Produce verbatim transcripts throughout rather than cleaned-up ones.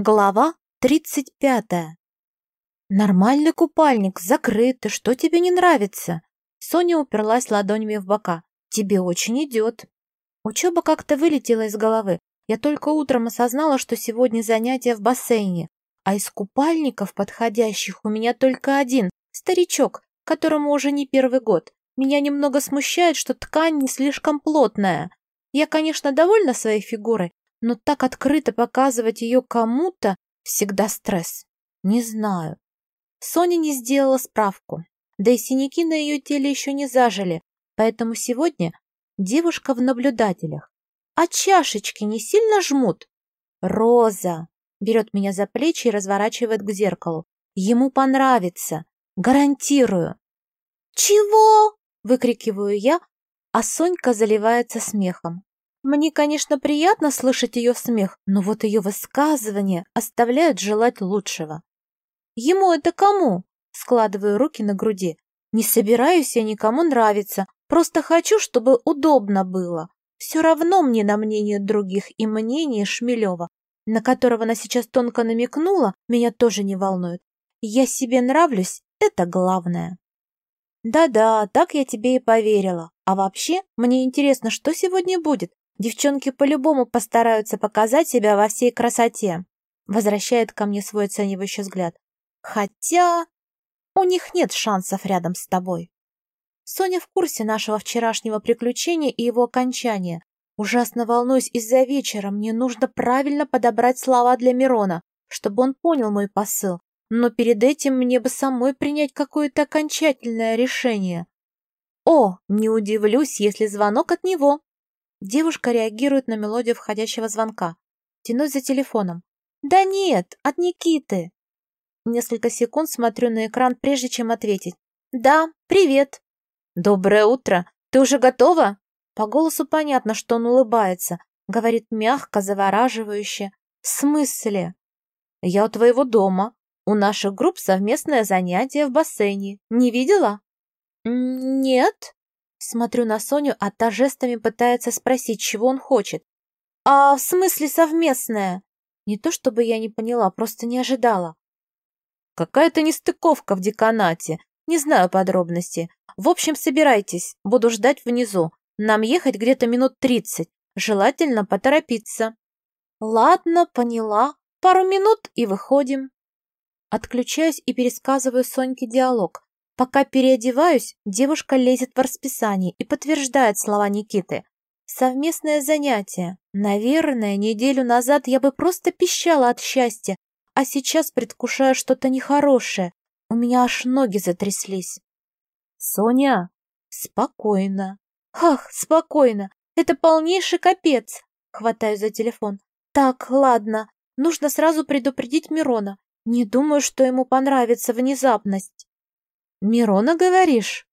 Глава тридцать пятая. «Нормальный купальник, закрытый, что тебе не нравится?» Соня уперлась ладонями в бока. «Тебе очень идет». Учеба как-то вылетела из головы. Я только утром осознала, что сегодня занятие в бассейне. А из купальников подходящих у меня только один, старичок, которому уже не первый год. Меня немного смущает, что ткань не слишком плотная. Я, конечно, довольна своей фигурой, но так открыто показывать ее кому-то всегда стресс. Не знаю. Соня не сделала справку, да и синяки на ее теле еще не зажили, поэтому сегодня девушка в наблюдателях. А чашечки не сильно жмут? Роза берет меня за плечи и разворачивает к зеркалу. Ему понравится, гарантирую. «Чего?» — выкрикиваю я, а Сонька заливается смехом. Мне, конечно, приятно слышать ее смех, но вот ее высказывания оставляют желать лучшего. Ему это кому? Складываю руки на груди. Не собираюсь я никому нравиться, просто хочу, чтобы удобно было. Все равно мне на мнение других и мнение Шмелева, на которого она сейчас тонко намекнула, меня тоже не волнует. Я себе нравлюсь, это главное. Да-да, так я тебе и поверила. А вообще, мне интересно, что сегодня будет? Девчонки по-любому постараются показать себя во всей красоте. Возвращает ко мне свой оценивающий взгляд. Хотя у них нет шансов рядом с тобой. Соня в курсе нашего вчерашнего приключения и его окончания. Ужасно волнуюсь из-за вечера. Мне нужно правильно подобрать слова для Мирона, чтобы он понял мой посыл. Но перед этим мне бы самой принять какое-то окончательное решение. О, не удивлюсь, если звонок от него. Девушка реагирует на мелодию входящего звонка. Тянусь за телефоном. Да нет, от Никиты. Несколько секунд смотрю на экран, прежде чем ответить. Да, привет. Доброе утро. Ты уже готова? По голосу понятно, что он улыбается. Говорит мягко, завораживающе. В смысле? Я у твоего дома. У наших групп совместное занятие в бассейне. Не видела? Нет. Смотрю на Соню, а та жестами пытается спросить, чего он хочет. А в смысле совместное? Не то чтобы я не поняла, просто не ожидала. Какая-то нестыковка в деканате. Не знаю подробностей. В общем, собирайтесь. Буду ждать внизу. Нам ехать где-то минут тридцать. Желательно поторопиться. Ладно, поняла. Пару минут и выходим. Отключаюсь и пересказываю Соньке диалог. Пока переодеваюсь, девушка лезет в расписание и подтверждает слова Никиты. Совместное занятие. Наверное, неделю назад я бы просто пищала от счастья, а сейчас предвкушаю что-то нехорошее. У меня аж ноги затряслись. Соня, спокойно. Ах, спокойно. Это полнейший капец. Хватаю за телефон. Так, ладно. Нужно сразу предупредить Мирона. Не думаю, что ему понравится внезапность. Мирона, говоришь?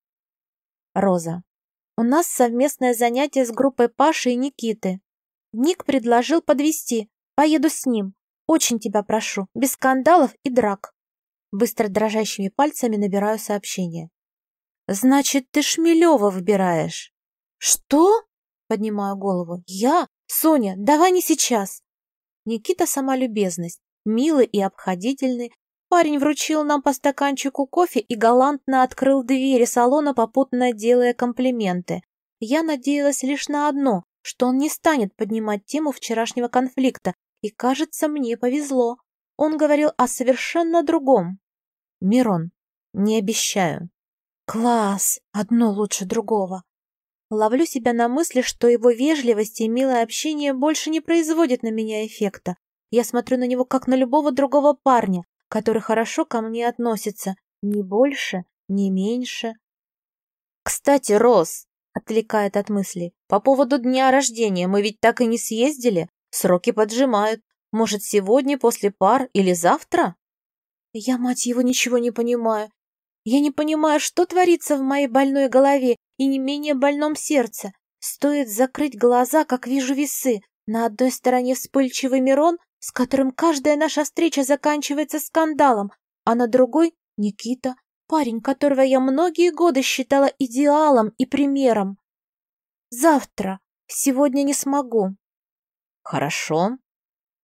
Роза. У нас совместное занятие с группой Паши и Никиты. Ник предложил подвезти. Поеду с ним. Очень тебя прошу, без скандалов и драк. Быстро дрожащими пальцами набираю сообщение. Значит, ты Шмелева выбираешь? Что? Поднимаю голову. Я? Соня, давай не сейчас. Никита сама любезность, милый и обходительный. Парень вручил нам по стаканчику кофе и галантно открыл двери салона, попутно делая комплименты. Я надеялась лишь на одно, что он не станет поднимать тему вчерашнего конфликта, и, кажется, мне повезло. Он говорил о совершенно другом. Мирон, не обещаю. Класс, одно лучше другого. Ловлю себя на мысли, что его вежливость и милое общение больше не производят на меня эффекта. Я смотрю на него как на любого другого парня, который хорошо ко мне относится, ни больше, ни меньше. Кстати, Роз, отвлекает от мыслей, по поводу дня рождения мы ведь так и не съездили, сроки поджимают. Может, сегодня после пар или завтра? Я, мать его, ничего не понимаю. Я не понимаю, что творится в моей больной голове и не менее больном сердце. Стоит закрыть глаза, как вижу весы. На одной стороне вспыльчивый Мирон, с которым каждая наша встреча заканчивается скандалом, а на другой — Никита, парень, которого я многие годы считала идеалом и примером. Завтра. Сегодня не смогу. Хорошо.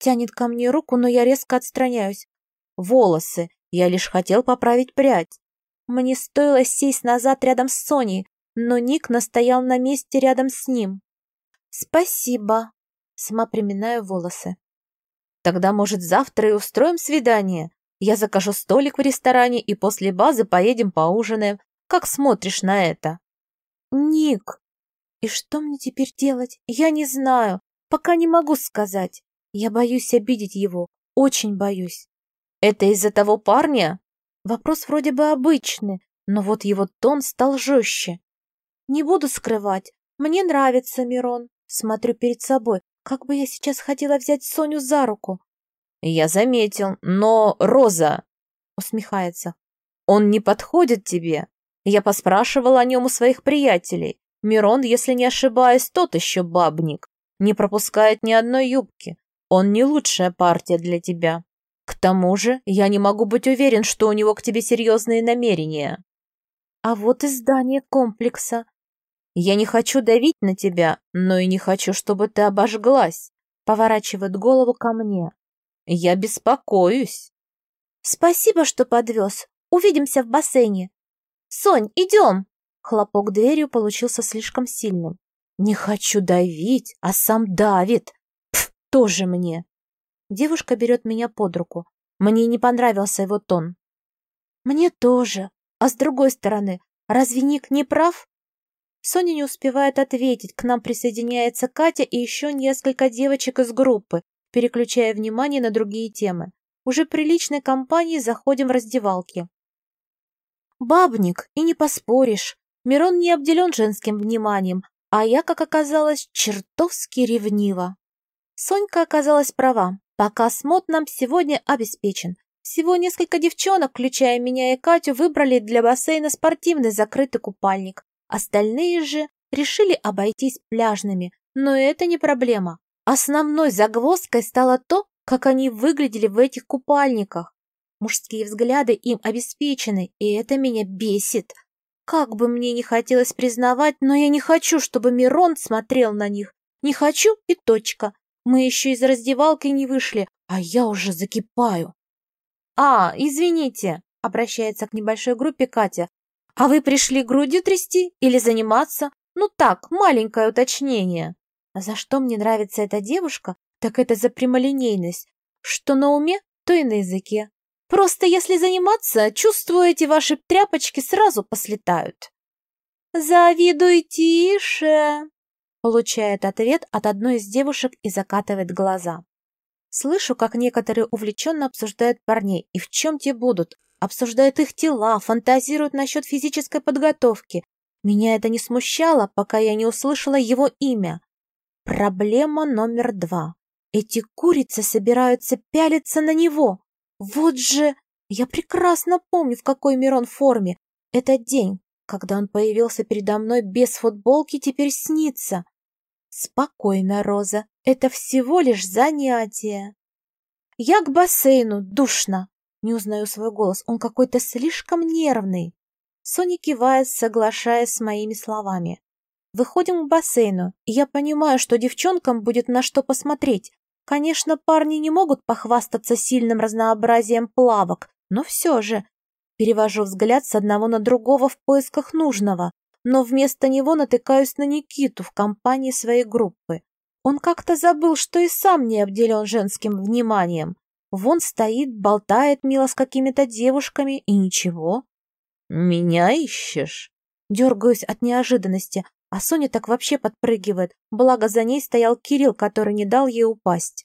Тянет ко мне руку, но я резко отстраняюсь. Волосы. Я лишь хотел поправить прядь. Мне стоило сесть назад рядом с Соней, но Ник настоял на месте рядом с ним. «Спасибо». Сама приминаю волосы. «Тогда, может, завтра и устроим свидание? Я закажу столик в ресторане, и после базы поедем поужинаем. Как смотришь на это?» «Ник, и что мне теперь делать? Я не знаю. Пока не могу сказать. Я боюсь обидеть его. Очень боюсь». «Это из-за того парня?» Вопрос вроде бы обычный, но вот его тон стал жестче. «Не буду скрывать. Мне нравится Мирон». Смотрю перед собой. Как бы я сейчас хотела взять Соню за руку. «Я заметил, но, Роза...» Усмехается. «Он не подходит тебе. Я поспрашивала о нем у своих приятелей. Мирон, если не ошибаюсь, тот еще бабник. Не пропускает ни одной юбки. Он не лучшая партия для тебя. К тому же я не могу быть уверен, что у него к тебе серьезные намерения». А вот и здание комплекса. «Я не хочу давить на тебя, но и не хочу, чтобы ты обожглась», поворачивает голову ко мне. «Я беспокоюсь». «Спасибо, что подвез. Увидимся в бассейне». «Сонь, идем!» Хлопок дверью получился слишком сильным. «Не хочу давить, а сам давит. Пф, тоже мне». Девушка берет меня под руку. Мне не понравился его тон. «Мне тоже. А с другой стороны, разве Ник не прав?» Соня не успевает ответить, к нам присоединяется Катя и еще несколько девочек из группы, переключая внимание на другие темы. Уже приличной компанией заходим в раздевалки. Бабник, и не поспоришь. Мирон не обделен женским вниманием, а я, как оказалось, чертовски ревнива. Сонька оказалась права. Показ мод нам сегодня обеспечен. Всего несколько девчонок, включая меня и Катю, выбрали для бассейна спортивный закрытый купальник. Остальные же решили обойтись пляжными, но это не проблема. Основной загвоздкой стало то, как они выглядели в этих купальниках. Мужские взгляды им обеспечены, и это меня бесит. Как бы мне не хотелось признавать, но я не хочу, чтобы Мирон смотрел на них. Не хочу и точка. Мы еще из раздевалки не вышли, а я уже закипаю. «А, извините», — обращается к небольшой группе Катя. «А вы пришли грудью трясти или заниматься? Ну так, маленькое уточнение». А за что мне нравится эта девушка, так это за прямолинейность. Что на уме, то и на языке. Просто если заниматься, чувствую, эти ваши тряпочки сразу послетают. «Завидуй тише», — получает ответ от одной из девушек и закатывает глаза. Слышу, как некоторые увлеченно обсуждают парней, и в чем те будут. Обсуждают их тела, фантазируют насчет физической подготовки. Меня это не смущало, пока я не услышала его имя. Проблема номер два. Эти курицы собираются пялиться на него. Вот же... Я прекрасно помню, в какой Мирон форме. Этот день, когда он появился передо мной без футболки, теперь снится. Спокойно, Роза, это всего лишь занятие. Я к бассейну, душно. Не узнаю свой голос, он какой-то слишком нервный. Соня кивает, соглашаясь с моими словами. Выходим к бассейну, и я понимаю, что девчонкам будет на что посмотреть. Конечно, парни не могут похвастаться сильным разнообразием плавок, но все же. Перевожу взгляд с одного на другого в поисках нужного, но вместо него натыкаюсь на Никиту в компании своей группы. Он как-то забыл, что и сам не обделен женским вниманием. Вон стоит, болтает мило с какими-то девушками, и ничего. «Меня ищешь?» Дергаюсь от неожиданности, а Соня так вообще подпрыгивает, благо за ней стоял Кирилл, который не дал ей упасть.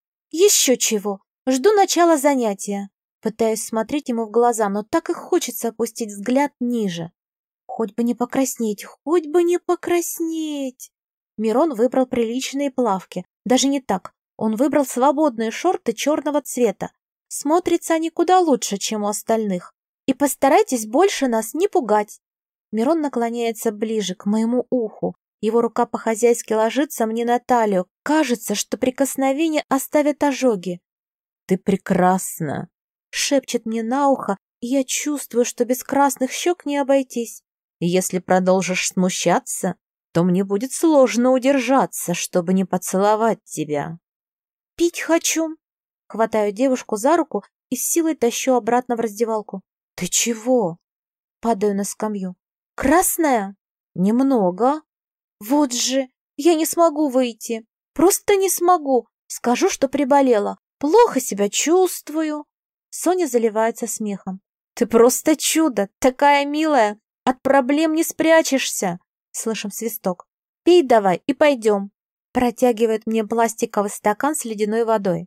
«Еще чего! Жду начала занятия!» Пытаюсь смотреть ему в глаза, но так и хочется опустить взгляд ниже. Хоть бы не покраснеть, хоть бы не покраснеть! Мирон выбрал приличные плавки, даже не так. Он выбрал свободные шорты черного цвета. Смотрятся они куда лучше, чем у остальных. И постарайтесь больше нас не пугать. Мирон наклоняется ближе, к моему уху. Его рука по-хозяйски ложится мне на талию. Кажется, что прикосновение оставит ожоги. «Ты прекрасна!» — шепчет мне на ухо, и я чувствую, что без красных щек не обойтись. «Если продолжишь смущаться, то мне будет сложно удержаться, чтобы не поцеловать тебя». Пить хочу. Хватаю девушку за руку и с силой тащу обратно в раздевалку. Ты чего? Падаю на скамью. Красная? Немного. Вот же, я не смогу выйти. Просто не смогу. Скажу, что приболела. Плохо себя чувствую. Соня заливается смехом. Ты просто чудо, такая милая. От проблем не спрячешься. Слышим свисток. Пей давай и пойдем. Протягивает мне пластиковый стакан с ледяной водой.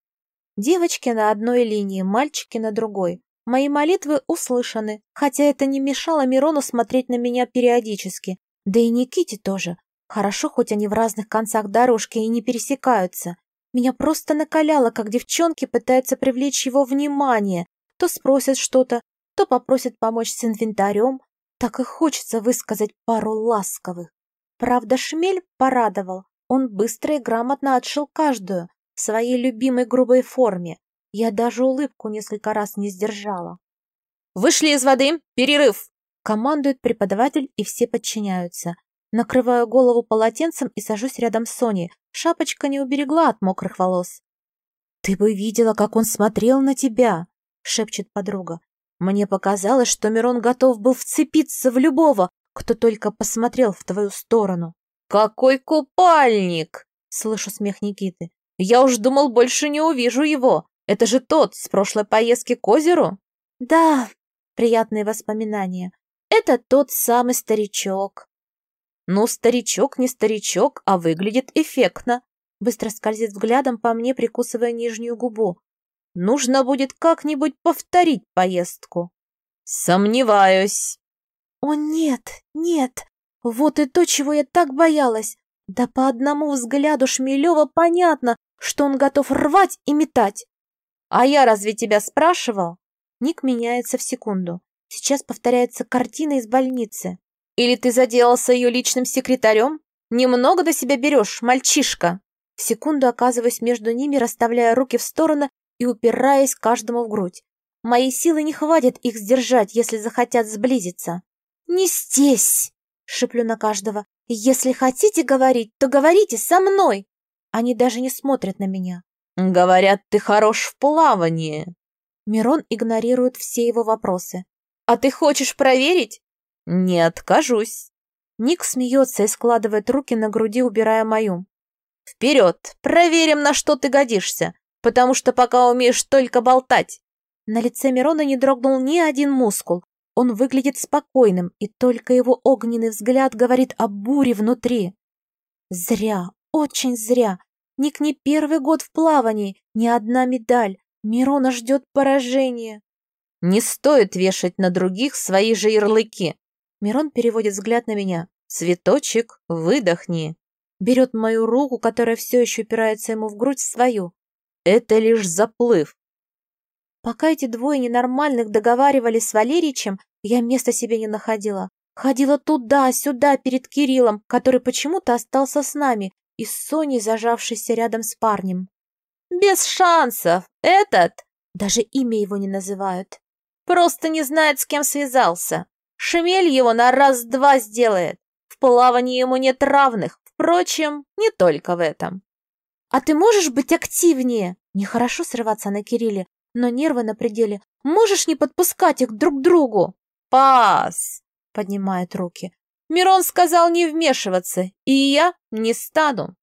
Девочки на одной линии, мальчики на другой. Мои молитвы услышаны, хотя это не мешало Мирону смотреть на меня периодически. Да и Никите тоже. Хорошо, хоть они в разных концах дорожки и не пересекаются. Меня просто накаляло, как девчонки пытаются привлечь его внимание. То спросят что-то, то попросят помочь с инвентарем. Так и хочется высказать пару ласковых. Правда, шмель порадовал. Он быстро и грамотно отшил каждую в своей любимой грубой форме. Я даже улыбку несколько раз не сдержала. «Вышли из воды! Перерыв!» Командует преподаватель, и все подчиняются. Накрываю голову полотенцем и сажусь рядом с Соней. Шапочка не уберегла от мокрых волос. «Ты бы видела, как он смотрел на тебя!» — шепчет подруга. «Мне показалось, что Мирон готов был вцепиться в любого, кто только посмотрел в твою сторону». «Какой купальник!» — слышу смех Никиты. «Я уж думал, больше не увижу его. Это же тот с прошлой поездки к озеру?» «Да, приятные воспоминания. Это тот самый старичок». «Ну, старичок не старичок, а выглядит эффектно». Быстро скользит взглядом по мне, прикусывая нижнюю губу. «Нужно будет как-нибудь повторить поездку». «Сомневаюсь». «О, нет, нет. Вот и то, чего я так боялась. Да по одному взгляду Шмелева понятно, что он готов рвать и метать. А я разве тебя спрашивал?» Ник меняется в секунду. Сейчас повторяется картина из больницы. «Или ты заделался ее личным секретарем? Немного до себя берешь, мальчишка!» В секунду оказываюсь между ними, расставляя руки в стороны и упираясь каждому в грудь. Моей силы не хватит их сдержать, если захотят сблизиться. «Не здесь!» — шеплю на каждого. «Если хотите говорить, то говорите со мной!» Они даже не смотрят на меня. «Говорят, ты хорош в плавании!» Мирон игнорирует все его вопросы. «А ты хочешь проверить?» «Не откажусь!» Ник смеется и складывает руки на груди, убирая мою. «Вперед! Проверим, на что ты годишься, потому что пока умеешь только болтать!» На лице Мирона не дрогнул ни один мускул. Он выглядит спокойным, и только его огненный взгляд говорит о буре внутри. Зря, очень зря. Ник не первый год в плавании, ни одна медаль. Мирона ждет поражение. «Не стоит вешать на других свои же ярлыки!» Мирон переводит взгляд на меня. «Цветочек, выдохни!» Берет мою руку, которая все еще упирается ему в грудь, в свою. «Это лишь заплыв!» Пока эти двое ненормальных договаривались с Валеричем, я места себе не находила. Ходила туда-сюда перед Кириллом, который почему-то остался с нами, и с Соней, зажавшейся рядом с парнем. «Без шансов! Этот!» Даже имя его не называют. «Просто не знает, с кем связался. Шмель его на раз-два сделает. В плавании ему нет равных. Впрочем, не только в этом». «А ты можешь быть активнее?» Нехорошо срываться на Кирилле, но нервы на пределе. «Можешь не подпускать их друг к другу?» «Пас!» — поднимает руки. «Мирон сказал не вмешиваться, и я не стану».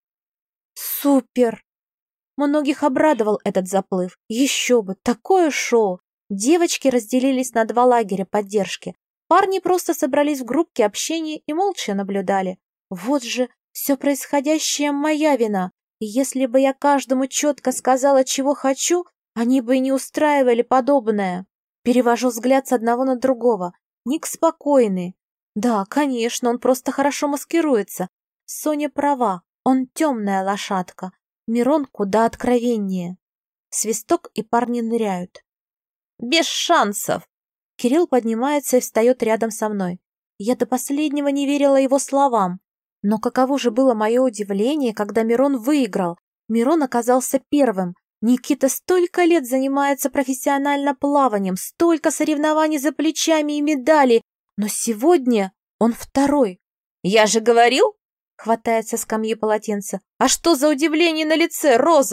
«Супер!» Многих обрадовал этот заплыв. Еще бы, такое шоу! Девочки разделились на два лагеря поддержки. Парни просто собрались в группки общения и молча наблюдали. Вот же, все происходящее моя вина. И если бы я каждому четко сказала, чего хочу, они бы и не устраивали подобное. Перевожу взгляд с одного на другого. Ник спокойный. Да, конечно, он просто хорошо маскируется. Соня права, он темная лошадка. Мирон куда откровеннее. Свисток, и парни ныряют. «Без шансов!» Кирилл поднимается и встает рядом со мной. Я до последнего не верила его словам. Но каково же было мое удивление, когда Мирон выиграл. Мирон оказался первым. Никита столько лет занимается профессионально плаванием, столько соревнований за плечами и медалей, но сегодня он второй. «Я же говорил!» — хватает со скамьи полотенце. «А что за удивление на лице, Роза?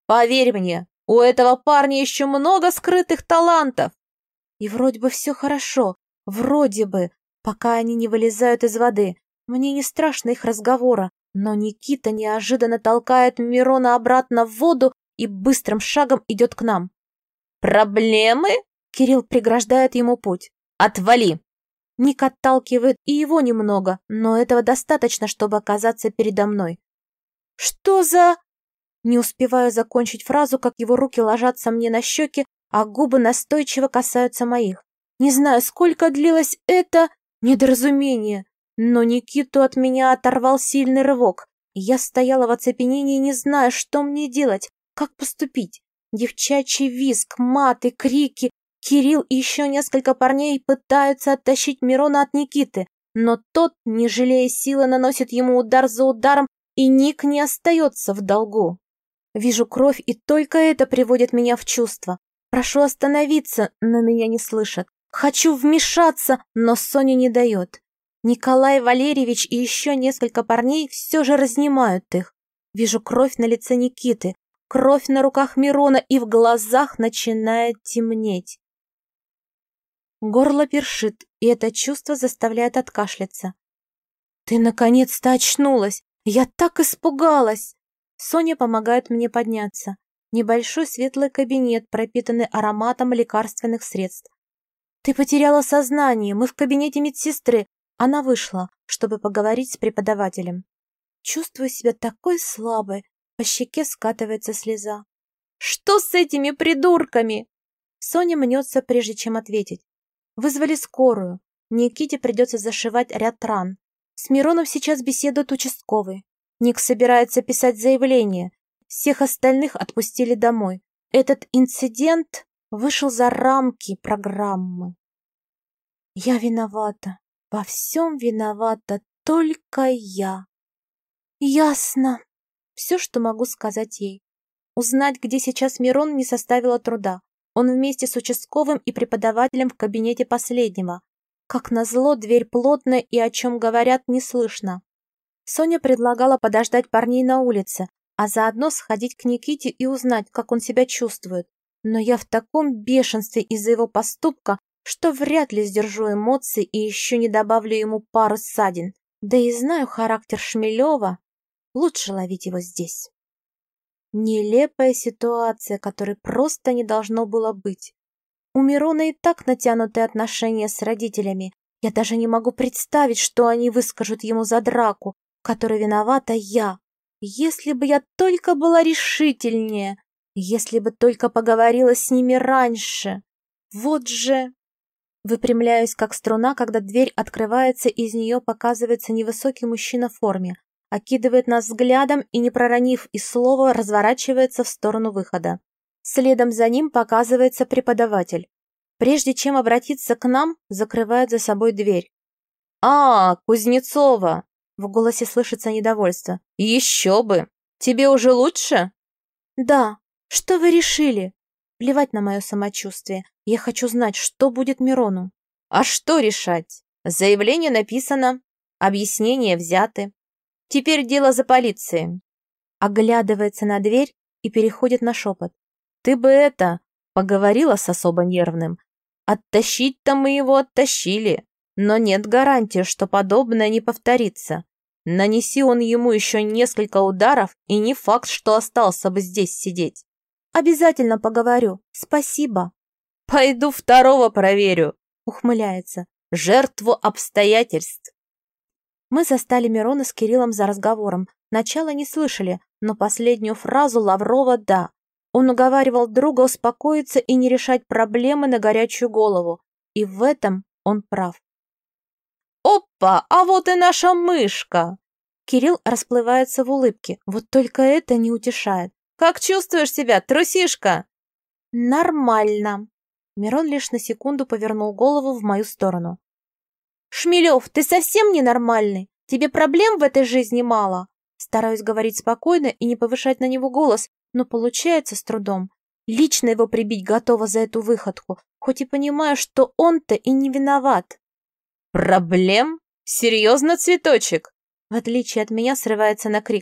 Поверь мне, у этого парня еще много скрытых талантов. И вроде бы все хорошо, вроде бы, пока они не вылезают из воды. Мне не страшно их разговора, но Никита неожиданно толкает Мирона обратно в воду и быстрым шагом идет к нам. «Проблемы?» — Кирилл преграждает ему путь. «Отвали!» Ник отталкивает и его немного, но этого достаточно, чтобы оказаться передо мной. «Что за...» Не успеваю закончить фразу, как его руки ложатся мне на щеки, а губы настойчиво касаются моих. Не знаю, сколько длилось это недоразумение, но Никиту от меня оторвал сильный рывок. Я стояла в оцепенении, не зная, что мне делать, как поступить. Девчачий визг, маты, крики. Кирилл и еще несколько парней пытаются оттащить Мирона от Никиты, но тот, не жалея силы, наносит ему удар за ударом, и Ник не остается в долгу. Вижу кровь, и только это приводит меня в чувство. Прошу остановиться, но меня не слышат. Хочу вмешаться, но Соня не дает. Николай Валерьевич и еще несколько парней все же разнимают их. Вижу кровь на лице Никиты, кровь на руках Мирона, и в глазах начинает темнеть. Горло першит, и это чувство заставляет откашляться. «Ты наконец-то очнулась! Я так испугалась!» Соня помогает мне подняться. Небольшой светлый кабинет, пропитанный ароматом лекарственных средств. «Ты потеряла сознание, мы в кабинете медсестры». Она вышла, чтобы поговорить с преподавателем. Чувствую себя такой слабой, по щеке скатывается слеза. «Что с этими придурками?» Соня мнется, прежде чем ответить. Вызвали скорую. Никите придется зашивать ряд ран. С Мироном сейчас беседует участковый. Ник собирается писать заявление. Всех остальных отпустили домой. Этот инцидент вышел за рамки программы. Я виновата. Во всем виновата только я. Ясно. Все, что могу сказать ей. Узнать, где сейчас Мирон, не составило труда. Он вместе с участковым и преподавателем в кабинете последнего. Как назло, дверь плотная, и о чем говорят, не слышно. Соня предлагала подождать парней на улице, а заодно сходить к Никите и узнать, как он себя чувствует. Но я в таком бешенстве из-за его поступка, что вряд ли сдержу эмоции и еще не добавлю ему пару ссадин. Да и знаю характер Шмелева, лучше ловить его здесь. Нелепая ситуация, которой просто не должно было быть. У Мирона и так натянутые отношения с родителями. Я даже не могу представить, что они выскажут ему за драку, в которой виновата я. Если бы я только была решительнее, если бы только поговорила с ними раньше. Вот же... Выпрямляюсь, как струна, когда дверь открывается, и из нее показывается невысокий мужчина в форме, окидывает нас взглядом и, не проронив и слова, разворачивается в сторону выхода. Следом за ним показывается преподаватель. Прежде чем обратиться к нам, закрывает за собой дверь. «А, Кузнецова!» В голосе слышится недовольство. «Еще бы! Тебе уже лучше?» «Да. Что вы решили?» Плевать на мое самочувствие. Я хочу знать, что будет Мирону. «А что решать? Заявление написано, объяснения взяты. Теперь дело за полицией». Оглядывается на дверь и переходит на шепот. «Ты бы это, поговорила с особо нервным. Оттащить-то мы его оттащили, но нет гарантии, что подобное не повторится. Нанеси он ему еще несколько ударов, и не факт, что остался бы здесь сидеть». «Обязательно поговорю. Спасибо». «Пойду второго проверю», — ухмыляется. «Жертву обстоятельств». Мы застали Мирона с Кириллом за разговором. Начало не слышали, но последнюю фразу Лаврова «да». Он уговаривал друга успокоиться и не решать проблемы на горячую голову. И в этом он прав. «Опа, а вот и наша мышка!» Кирилл расплывается в улыбке. Вот только это не утешает. «Как чувствуешь себя, трусишка?» «Нормально». Мирон лишь на секунду повернул голову в мою сторону. «Шмелев, ты совсем ненормальный? Тебе проблем в этой жизни мало?» Стараюсь говорить спокойно и не повышать на него голос, но получается с трудом. Лично его прибить готова за эту выходку, хоть и понимаю, что он-то и не виноват. «Проблем? Серьезно, цветочек?» В отличие от меня срывается на крик.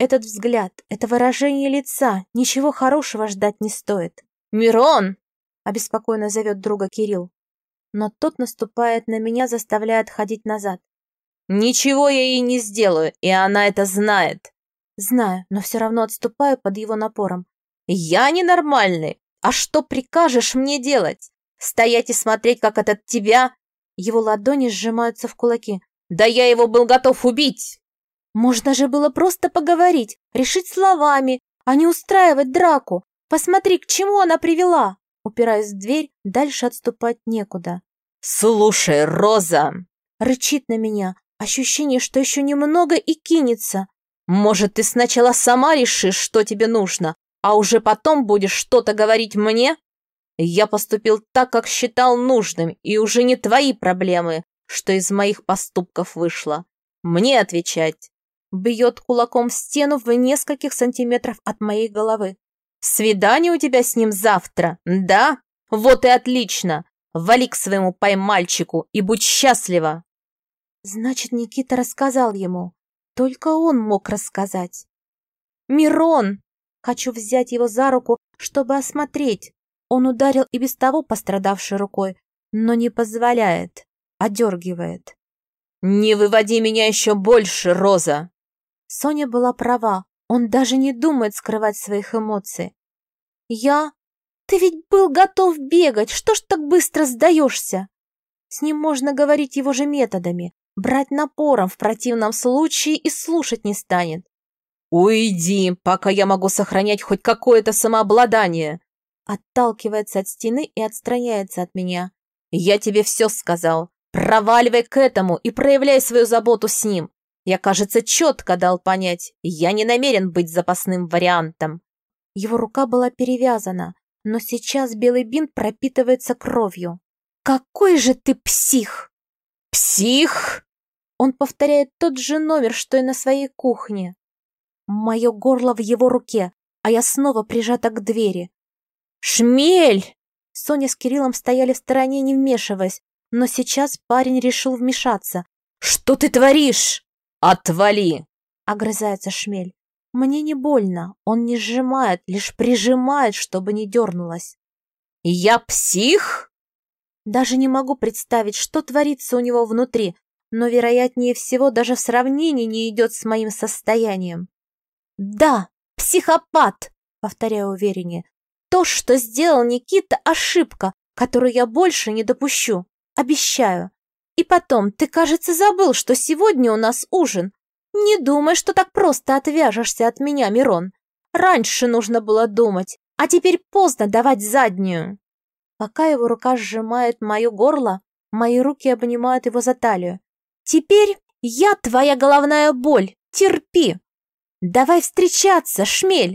Этот взгляд, это выражение лица, ничего хорошего ждать не стоит. «Мирон!» — обеспокоенно зовет друга Кирилл. Но тот наступает на меня, заставляя отходить назад. «Ничего я ей не сделаю, и она это знает». Знаю, но все равно отступаю под его напором. «Я ненормальный. А что прикажешь мне делать? Стоять и смотреть, как от тебя?» Его ладони сжимаются в кулаки. «Да я его был готов убить!» Можно же было просто поговорить, решить словами, а не устраивать драку. Посмотри, к чему она привела. Упираюсь в дверь, дальше отступать некуда. «Слушай, Роза!» Рычит на меня. Ощущение, что еще немного и кинется. «Может, ты сначала сама решишь, что тебе нужно, а уже потом будешь что-то говорить мне? Я поступил так, как считал нужным, и уже не твои проблемы, что из моих поступков вышло. Мне отвечать». Бьет кулаком в стену в нескольких сантиметров от моей головы. «Свидание у тебя с ним завтра, да? Вот и отлично. Вали к своему поймальчику и будь счастлива». Значит, Никита рассказал ему. Только он мог рассказать. «Мирон!» Хочу взять его за руку, чтобы осмотреть. Он ударил и без того пострадавшей рукой, но не позволяет, одергивает. «Не выводи меня еще больше, Роза!» Соня была права, он даже не думает скрывать своих эмоций. «Я? Ты ведь был готов бегать, что ж так быстро сдаешься?» С ним можно говорить его же методами, брать напором, в противном случае и слушать не станет. «Уйди, пока я могу сохранять хоть какое-то самообладание!» Отталкивается от стены и отстраняется от меня. «Я тебе все сказал. Проваливай к этому и проявляй свою заботу с ним. Я, кажется, четко дал понять, я не намерен быть запасным вариантом». Его рука была перевязана, но сейчас белый бинт пропитывается кровью. «Какой же ты псих!» «Псих?» Он повторяет тот же номер, что и на своей кухне. Мое горло в его руке, а я снова прижата к двери. «Шмель!» Соня с Кириллом стояли в стороне, не вмешиваясь, но сейчас парень решил вмешаться. «Что ты творишь? Отвали!» — огрызается Шмель. Мне не больно, он не сжимает, лишь прижимает, чтобы не дернулась. «Я псих?» Даже не могу представить, что творится у него внутри, но, вероятнее всего, даже в сравнении не идет с моим состоянием. «Да, психопат!» — повторяю увереннее. «То, что сделал Никита, ошибка, которую я больше не допущу. Обещаю. И потом, ты, кажется, забыл, что сегодня у нас ужин. Не думай, что так просто отвяжешься от меня, Мирон. Раньше нужно было думать, а теперь поздно давать заднюю». Пока его рука сжимает мое горло, мои руки обнимают его за талию. «Теперь я твоя головная боль. Терпи. Давай встречаться, Шмель!»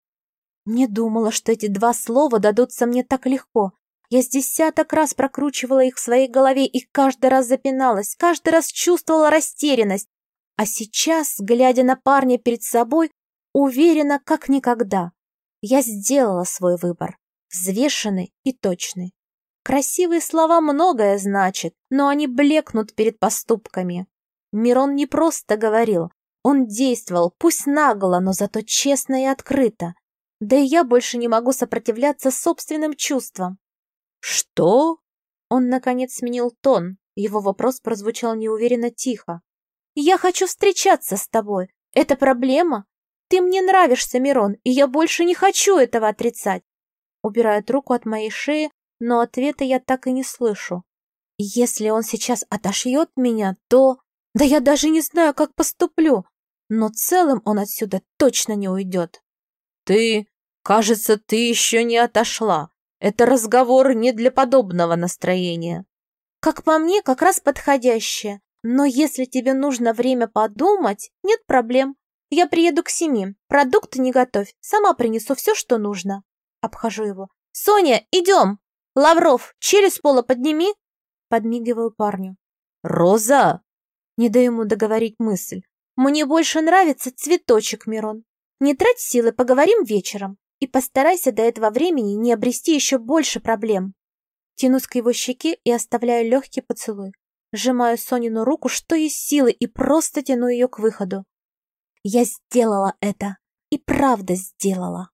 Не думала, что эти два слова дадутся мне так легко. Я с десяток раз прокручивала их в своей голове и каждый раз запиналась, каждый раз чувствовала растерянность. А сейчас, глядя на парня перед собой, уверена, как никогда. Я сделала свой выбор, взвешенный и точный. Красивые слова многое значат, но они блекнут перед поступками. Мирон не просто говорил, он действовал, пусть нагло, но зато честно и открыто. Да и я больше не могу сопротивляться собственным чувствам. «Что?» Он, наконец, сменил тон. Его вопрос прозвучал неуверенно тихо. «Я хочу встречаться с тобой. Это проблема? Ты мне нравишься, Мирон, и я больше не хочу этого отрицать». Убирает руку от моей шеи, но ответа я так и не слышу. Если он сейчас отошьет меня, то... Да я даже не знаю, как поступлю. Но целым он отсюда точно не уйдет. «Ты... Кажется, ты еще не отошла. Это разговор не для подобного настроения». «Как по мне, как раз подходящее. Но если тебе нужно время подумать, нет проблем. Я приеду к семи. Продукты не готовь. Сама принесу все, что нужно». Обхожу его. «Соня, идем! Лавров, челюсть пола подними!» Подмигиваю парню. «Роза!» Не даю ему договорить мысль. «Мне больше нравится цветочек, Мирон. Не трать силы, поговорим вечером. И постарайся до этого времени не обрести еще больше проблем». Тянусь к его щеке и оставляю легкий поцелуй. Сжимаю Сонину руку, что есть силы, и просто тяну ее к выходу. Я сделала это. И правда сделала.